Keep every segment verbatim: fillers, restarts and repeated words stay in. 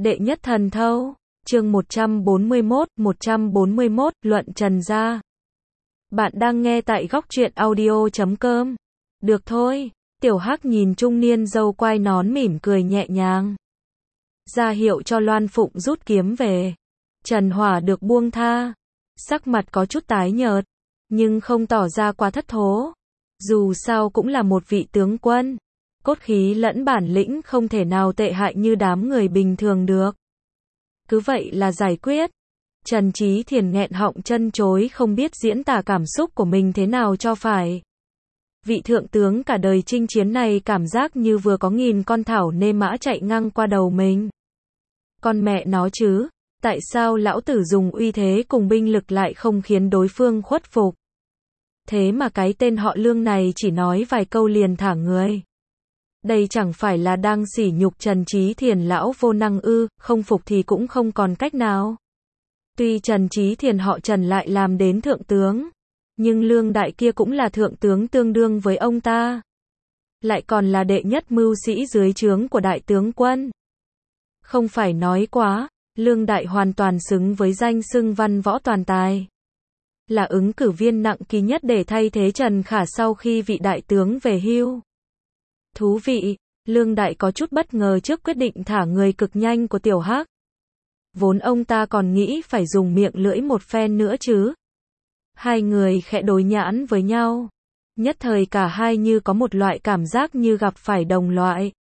Đệ nhất thần thâu, chương một trăm bốn mươi mốt, một trăm bốn mươi mốt, luận Trần gia. Bạn đang nghe tại góc truyện audio chấm com. Được thôi, Tiểu Hắc nhìn trung niên râu quai nón mỉm cười nhẹ nhàng. Ra hiệu cho Loan Phụng rút kiếm về. Trần Hỏa được buông tha. Sắc mặt có chút tái nhợt, nhưng không tỏ ra quá thất thố. Dù sao cũng là một vị tướng quân. Cốt khí lẫn bản lĩnh không thể nào tệ hại như đám người bình thường được. Cứ vậy là giải quyết. Trần Chí Thiền nghẹn họng chân chối không biết diễn tả cảm xúc của mình thế nào cho phải. Vị thượng tướng cả đời chinh chiến này cảm giác như vừa có nghìn con thảo nê mã chạy ngang qua đầu mình. Con mẹ nó chứ, tại sao lão tử dùng uy thế cùng binh lực lại không khiến đối phương khuất phục? Thế mà cái tên họ Lương này chỉ nói vài câu liền thả người. Đây chẳng phải là đang sỉ nhục Trần Chí Thiền lão vô năng ư, không phục thì cũng không còn cách nào. Tuy Trần Chí Thiền họ Trần lại làm đến thượng tướng, nhưng Lương đại kia cũng là thượng tướng tương đương với ông ta. Lại còn là đệ nhất mưu sĩ dưới trướng của đại tướng quân. Không phải nói quá, Lương đại hoàn toàn xứng với danh xưng văn võ toàn tài. Là ứng cử viên nặng ký nhất để thay thế Trần Khả sau khi vị đại tướng về hưu. Thú vị, Lương đại có chút bất ngờ trước quyết định thả người cực nhanh của Tiểu Hắc. Vốn ông ta còn nghĩ phải dùng miệng lưỡi một phen nữa chứ. Hai người khẽ đối nhãn với nhau. Nhất thời cả hai như có một loại cảm giác như gặp phải đồng loại.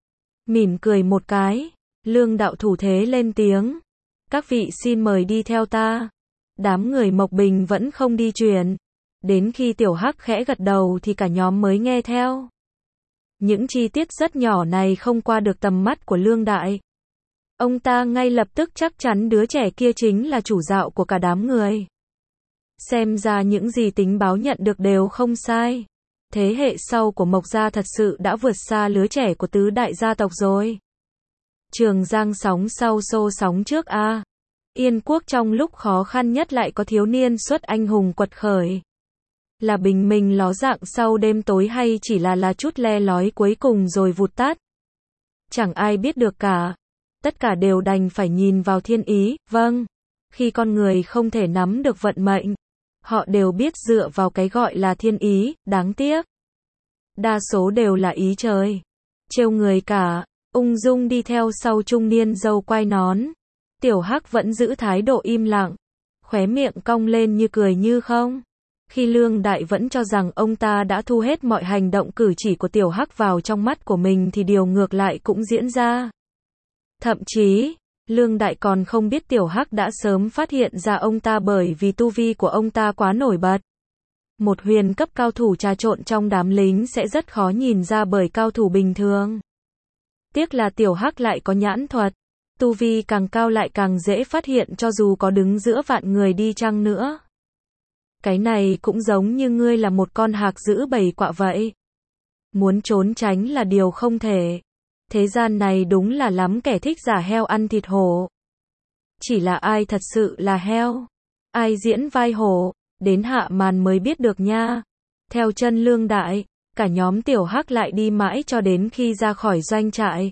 Mỉm cười một cái, Lương đạo thủ thế lên tiếng. Các vị xin mời đi theo ta. Đám người Mộc Bình vẫn không đi chuyển. Đến khi Tiểu Hắc khẽ gật đầu thì cả nhóm mới nghe theo. Những chi tiết rất nhỏ này không qua được tầm mắt của Lương đại. Ông ta ngay lập tức chắc chắn đứa trẻ kia chính là chủ dạo của cả đám người. Xem ra những gì tính báo nhận được đều không sai. Thế hệ sau của Mộc gia thật sự đã vượt xa lứa trẻ của tứ đại gia tộc rồi. Trường Giang sóng sau xô sóng trước a. À. Yên quốc trong lúc khó khăn nhất lại có thiếu niên xuất anh hùng quật khởi. Là bình minh ló dạng sau đêm tối hay chỉ là là chút le lói cuối cùng rồi vụt tắt? Chẳng ai biết được cả. Tất cả đều đành phải nhìn vào thiên ý, vâng. Khi con người không thể nắm được vận mệnh, họ đều biết dựa vào cái gọi là thiên ý, đáng tiếc. Đa số đều là ý trời. Trêu người cả, ung dung đi theo sau trung niên râu quai nón. Tiểu Hắc vẫn giữ thái độ im lặng, khóe miệng cong lên như cười như không. Khi Lương đại vẫn cho rằng ông ta đã thu hết mọi hành động cử chỉ của Tiểu Hắc vào trong mắt của mình thì điều ngược lại cũng diễn ra. Thậm chí, Lương đại còn không biết Tiểu Hắc đã sớm phát hiện ra ông ta bởi vì tu vi của ông ta quá nổi bật. Một huyền cấp cao thủ trà trộn trong đám lính sẽ rất khó nhìn ra bởi cao thủ bình thường. Tiếc là Tiểu Hắc lại có nhãn thuật. Tu vi càng cao lại càng dễ phát hiện cho dù có đứng giữa vạn người đi chăng nữa. Cái này cũng giống như ngươi là một con hạc giữ bầy quạ vậy. Muốn trốn tránh là điều không thể. Thế gian này đúng là lắm kẻ thích giả heo ăn thịt hổ. Chỉ là ai thật sự là heo? Ai diễn vai hổ? Đến hạ màn mới biết được nha. Theo chân Lương đại, cả nhóm Tiểu Hắc lại đi mãi cho đến khi ra khỏi doanh trại.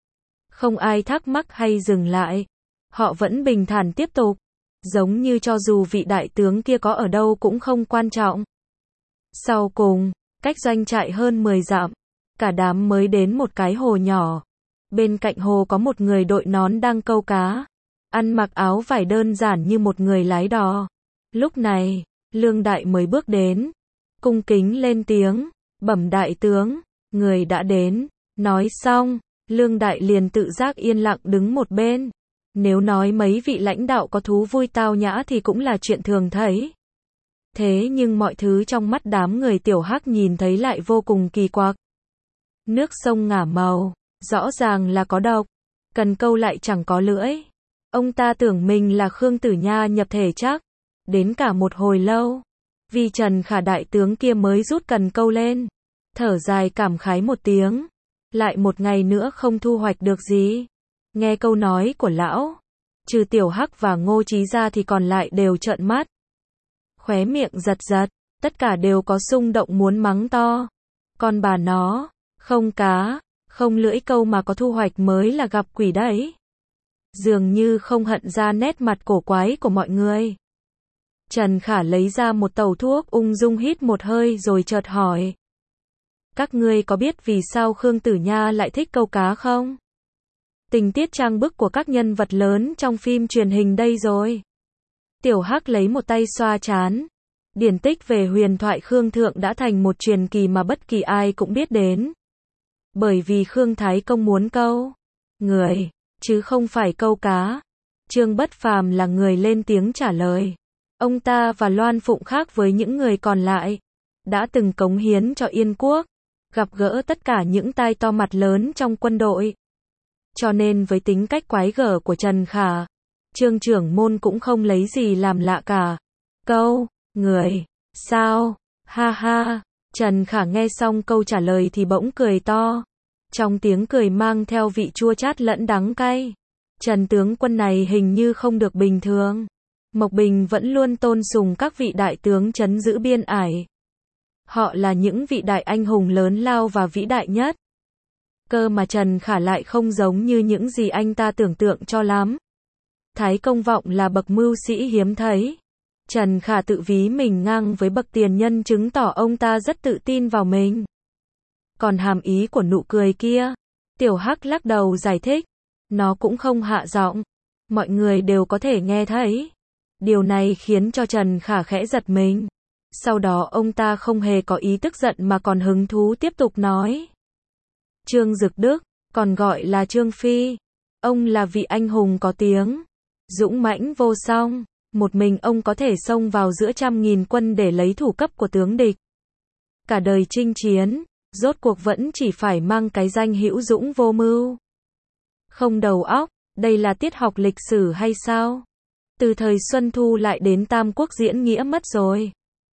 Không ai thắc mắc hay dừng lại. Họ vẫn bình thản tiếp tục. Giống như cho dù vị đại tướng kia có ở đâu cũng không quan trọng. Sau cùng, cách doanh trại hơn mười dặm, cả đám mới đến một cái hồ nhỏ. Bên cạnh hồ có một người đội nón đang câu cá. Ăn mặc áo vải đơn giản như một người lái đò. Lúc này, Lương đại mới bước đến. Cung kính lên tiếng. Bẩm đại tướng, người đã đến. Nói xong, Lương đại liền tự giác yên lặng đứng một bên. Nếu nói mấy vị lãnh đạo có thú vui tao nhã thì cũng là chuyện thường thấy. Thế nhưng mọi thứ trong mắt đám người Tiểu Hắc nhìn thấy lại vô cùng kỳ quặc. Nước sông ngả màu, rõ ràng là có độc. Cần câu lại chẳng có lưỡi. Ông ta tưởng mình là Khương Tử Nha nhập thể chắc. Đến cả một hồi lâu, vì Trần Khả đại tướng kia mới rút cần câu lên. Thở dài cảm khái một tiếng. Lại một ngày nữa không thu hoạch được gì. Nghe câu nói của lão, trừ Tiểu Hắc và Ngô Chí ra thì còn lại đều trợn mắt. Khóe miệng giật giật, tất cả đều có xung động muốn mắng to. Con bà nó, không cá, không lưỡi câu mà có thu hoạch mới là gặp quỷ đấy. dường như không hận ra nét mặt cổ quái của mọi người. Trần Khả lấy ra một tàu thuốc ung dung hít một hơi rồi chợt hỏi. Các ngươi có biết vì sao Khương Tử Nha lại thích câu cá không? Tình tiết trang bức của các nhân vật lớn trong phim truyền hình đây rồi. Tiểu Hắc lấy một tay xoa trán. Điển tích về huyền thoại Khương Thượng đã thành một truyền kỳ mà bất kỳ ai cũng biết đến. Bởi vì Khương Thái Công muốn câu người, chứ không phải câu cá. Trương Bất Phàm là người lên tiếng trả lời. Ông ta và Loan Phụng khác với những người còn lại, đã từng cống hiến cho Yên Quốc, gặp gỡ tất cả những tai to mặt lớn trong quân đội. Cho nên với tính cách quái gở của Trần Khả, Trương trưởng môn cũng không lấy gì làm lạ cả. Câu người, sao? Ha ha. Trần Khả nghe xong câu trả lời thì bỗng cười to. Trong tiếng cười mang theo vị chua chát lẫn đắng cay. Trần tướng quân này hình như không được bình thường. Mộc Bình vẫn luôn tôn sùng các vị đại tướng trấn giữ biên ải. Họ là những vị đại anh hùng lớn lao và vĩ đại nhất. Cơ mà Trần Khả lại không giống như những gì anh ta tưởng tượng cho lắm. Thái Công Vọng là bậc mưu sĩ hiếm thấy. Trần Khả tự ví mình ngang với bậc tiền nhân chứng tỏ ông ta rất tự tin vào mình. Còn hàm ý của nụ cười kia, Tiểu Hắc lắc đầu giải thích. Nó cũng không hạ giọng. Mọi người đều có thể nghe thấy. Điều này khiến cho Trần Khả khẽ giật mình. Sau đó ông ta không hề có ý tức giận mà còn hứng thú tiếp tục nói. Trương Dực Đức, còn gọi là Trương Phi. Ông là vị anh hùng có tiếng. Dũng mãnh vô song. Một mình ông có thể xông vào giữa trăm nghìn quân để lấy thủ cấp của tướng địch. Cả đời chinh chiến, rốt cuộc vẫn chỉ phải mang cái danh hữu dũng vô mưu. Không đầu óc, đây là tiết học lịch sử hay sao? Từ thời Xuân Thu lại đến Tam Quốc diễn nghĩa mất rồi.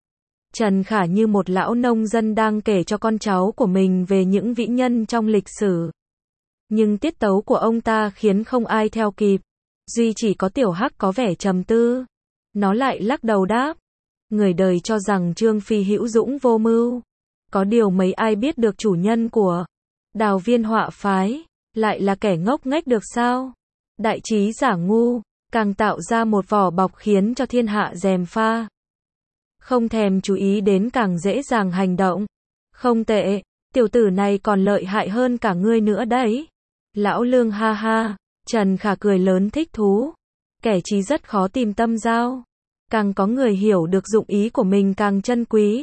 Trần Khả như một lão nông dân đang kể cho con cháu của mình về những vĩ nhân trong lịch sử. Nhưng tiết tấu của ông ta khiến không ai theo kịp. Duy chỉ có Tiểu Hắc có vẻ trầm tư. Nó lại lắc đầu đáp. Người đời cho rằng Trương Phi hữu dũng vô mưu. Có điều mấy ai biết được chủ nhân của Đào Viên họa phái lại là kẻ ngốc nghếch được sao? Đại trí giả ngu, càng tạo ra một vỏ bọc khiến cho thiên hạ gièm pha. Không thèm chú ý đến càng dễ dàng hành động. Không tệ, tiểu tử này còn lợi hại hơn cả ngươi nữa đấy. Lão Lương ha ha. Trần Khả cười lớn thích thú. Kẻ trí rất khó tìm tâm giao. Càng có người hiểu được dụng ý của mình càng chân quý.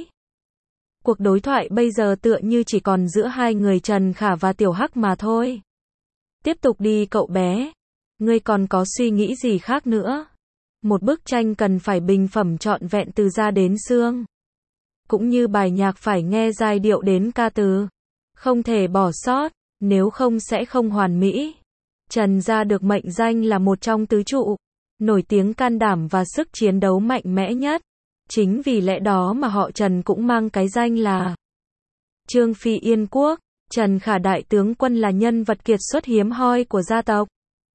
Cuộc đối thoại bây giờ tựa như chỉ còn giữa hai người Trần Khả và Tiểu Hắc mà thôi. Tiếp tục đi cậu bé. Ngươi còn có suy nghĩ gì khác nữa? Một bức tranh cần phải bình phẩm trọn vẹn từ da đến xương. Cũng như bài nhạc phải nghe giai điệu đến ca từ. Không thể bỏ sót, nếu không sẽ không hoàn mỹ. Trần gia được mệnh danh là một trong tứ trụ, nổi tiếng can đảm và sức chiến đấu mạnh mẽ nhất. Chính vì lẽ đó mà họ Trần cũng mang cái danh là Trương Phi Yên Quốc. Trần Khả đại tướng quân là nhân vật kiệt xuất hiếm hoi của gia tộc.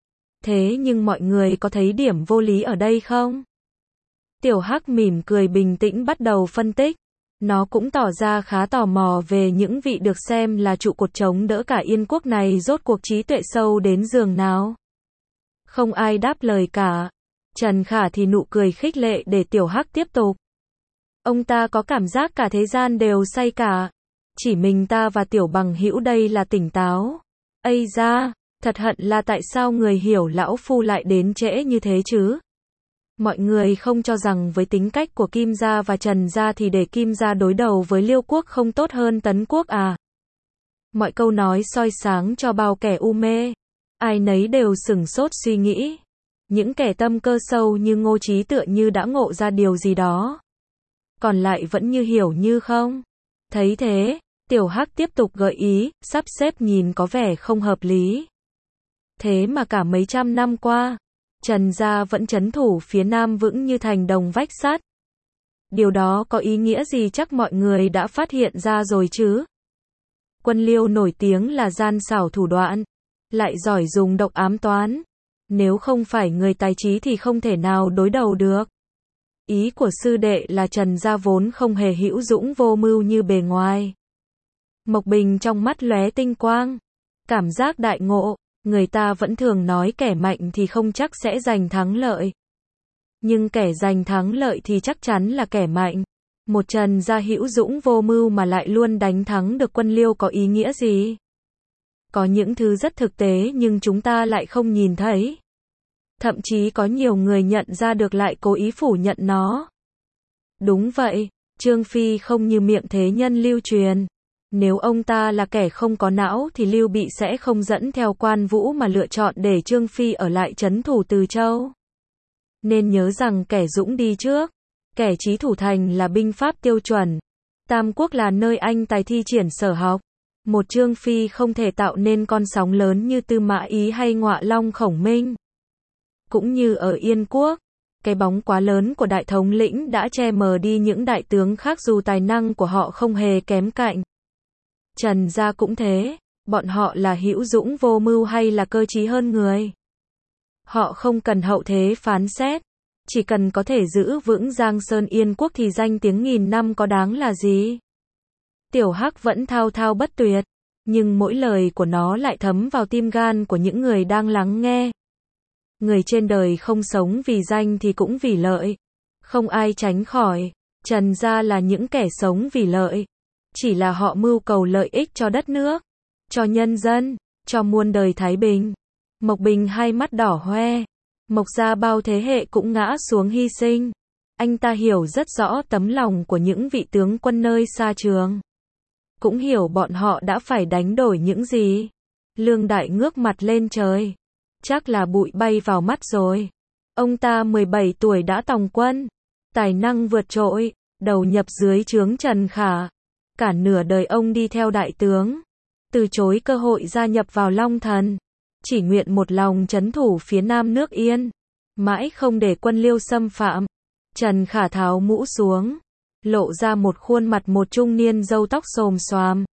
Thế nhưng mọi người có thấy điểm vô lý ở đây không? Tiểu Hắc mỉm cười bình tĩnh bắt đầu phân tích. Nó cũng tỏ ra khá tò mò về những vị được xem là trụ cột chống đỡ cả Yên Quốc này rốt cuộc trí tuệ sâu đến giường nào. Không ai đáp lời cả. Trần Khả thì nụ cười khích lệ để Tiểu Hắc tiếp tục. Ông ta có cảm giác cả thế gian đều say cả. Chỉ mình ta và Tiểu bằng hữu đây là tỉnh táo. Ây da, thật hận là tại sao người hiểu lão phu lại đến trễ như thế chứ? Mọi người không cho rằng với tính cách của Kim gia và Trần gia thì để Kim gia đối đầu với Liêu quốc không tốt hơn Tấn quốc à? Mọi câu nói soi sáng cho bao kẻ u mê. Ai nấy đều sửng sốt suy nghĩ. Những kẻ tâm cơ sâu như Ngô Chí tựa như đã ngộ ra điều gì đó. Còn lại vẫn như hiểu như không. Thấy thế, Tiểu Hắc tiếp tục gợi ý, sắp xếp nhìn có vẻ không hợp lý. Thế mà cả mấy trăm năm qua, Trần gia vẫn trấn thủ phía Nam vững như thành đồng vách sắt. Điều đó có ý nghĩa gì chắc mọi người đã phát hiện ra rồi chứ? Quân Liêu nổi tiếng là gian xảo thủ đoạn, lại giỏi dùng độc ám toán. Nếu không phải người tài trí thì không thể nào đối đầu được. Ý của sư đệ là Trần gia vốn không hề hữu dũng vô mưu như bề ngoài. Mộc Bình trong mắt lóe tinh quang. Cảm giác đại ngộ. Người ta vẫn thường nói kẻ mạnh thì không chắc sẽ giành thắng lợi. Nhưng kẻ giành thắng lợi thì chắc chắn là kẻ mạnh. Một Trần Gia hữu dũng vô mưu mà lại luôn đánh thắng được quân Liêu có ý nghĩa gì? Có những thứ rất thực tế nhưng chúng ta lại không nhìn thấy. Thậm chí có nhiều người nhận ra được lại cố ý phủ nhận nó. Đúng vậy, Trương Phi không như miệng thế nhân lưu truyền. Nếu ông ta là kẻ không có não thì Lưu Bị sẽ không dẫn theo Quan Vũ mà lựa chọn để Trương Phi ở lại trấn thủ Từ Châu. Nên nhớ rằng kẻ dũng đi trước, kẻ chí thủ thành là binh pháp tiêu chuẩn. Tam Quốc là nơi anh tài thi triển sở học. Một Trương Phi không thể tạo nên con sóng lớn như Tư Mã Ý hay Ngọa Long Khổng Minh. Cũng như ở Yên Quốc, cái bóng quá lớn của đại thống lĩnh đã che mờ đi những đại tướng khác dù tài năng của họ không hề kém cạnh. Trần Gia cũng thế, bọn họ là hữu dũng vô mưu hay là cơ trí hơn người. Họ không cần hậu thế phán xét, chỉ cần có thể giữ vững Giang Sơn Yên Quốc thì danh tiếng nghìn năm có đáng là gì. Tiểu Hắc vẫn thao thao bất tuyệt, nhưng mỗi lời của nó lại thấm vào tim gan của những người đang lắng nghe. Người trên đời không sống vì danh thì cũng vì lợi. Không ai tránh khỏi, Trần Gia là những kẻ sống vì lợi. Chỉ là họ mưu cầu lợi ích cho đất nước, cho nhân dân, cho muôn đời thái bình. Mộc Bình hai mắt đỏ hoe. Mộc gia bao thế hệ cũng ngã xuống hy sinh. Anh ta hiểu rất rõ tấm lòng của những vị tướng quân nơi xa trường. Cũng hiểu bọn họ đã phải đánh đổi những gì. Lương Đại ngước mặt lên trời. Chắc là bụi bay vào mắt rồi. Ông ta mười bảy tuổi đã tòng quân. Tài năng vượt trội, đầu nhập dưới trướng Trần Khả. Cả nửa đời ông đi theo đại tướng. Từ chối cơ hội gia nhập vào Long Thần. Chỉ nguyện một lòng trấn thủ phía nam nước Yên. Mãi không để quân Liêu xâm phạm. Trần Khả tháo mũ xuống. Lộ ra một khuôn mặt một trung niên râu tóc xồm xoàm.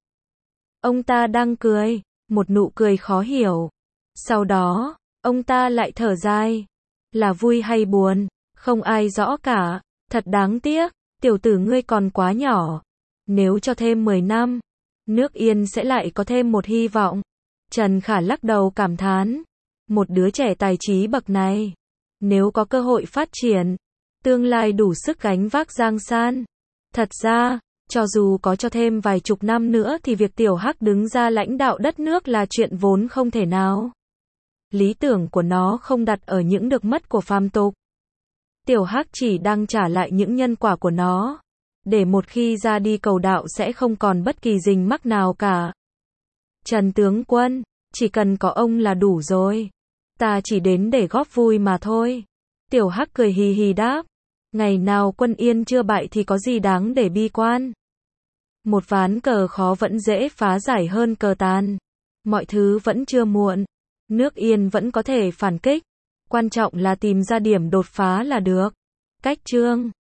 Ông ta đang cười. Một nụ cười khó hiểu. Sau đó, ông ta lại thở dài. Là vui hay buồn, không ai rõ cả. Thật đáng tiếc, tiểu tử ngươi còn quá nhỏ. Nếu cho thêm mười năm, nước Yên sẽ lại có thêm một hy vọng. Trần Khả lắc đầu cảm thán. Một đứa trẻ tài trí bậc này, nếu có cơ hội phát triển, tương lai đủ sức gánh vác Giang San. Thật ra, cho dù có cho thêm vài chục năm nữa thì việc Tiểu Hắc đứng ra lãnh đạo đất nước là chuyện vốn không thể nào. Lý tưởng của nó không đặt ở những được mất của phàm tục. Tiểu Hắc chỉ đang trả lại những nhân quả của nó. Để một khi ra đi cầu đạo sẽ không còn bất kỳ rình mắc nào cả. Trần tướng quân, chỉ cần có ông là đủ rồi. Ta chỉ đến để góp vui mà thôi. Tiểu Hắc cười hì hì đáp. Ngày nào quân Yên chưa bại thì có gì đáng để bi quan. Một ván cờ khó vẫn dễ phá giải hơn cờ tàn. Mọi thứ vẫn chưa muộn. Nước Yên vẫn có thể phản kích. Quan trọng là tìm ra điểm đột phá là được. Cách chương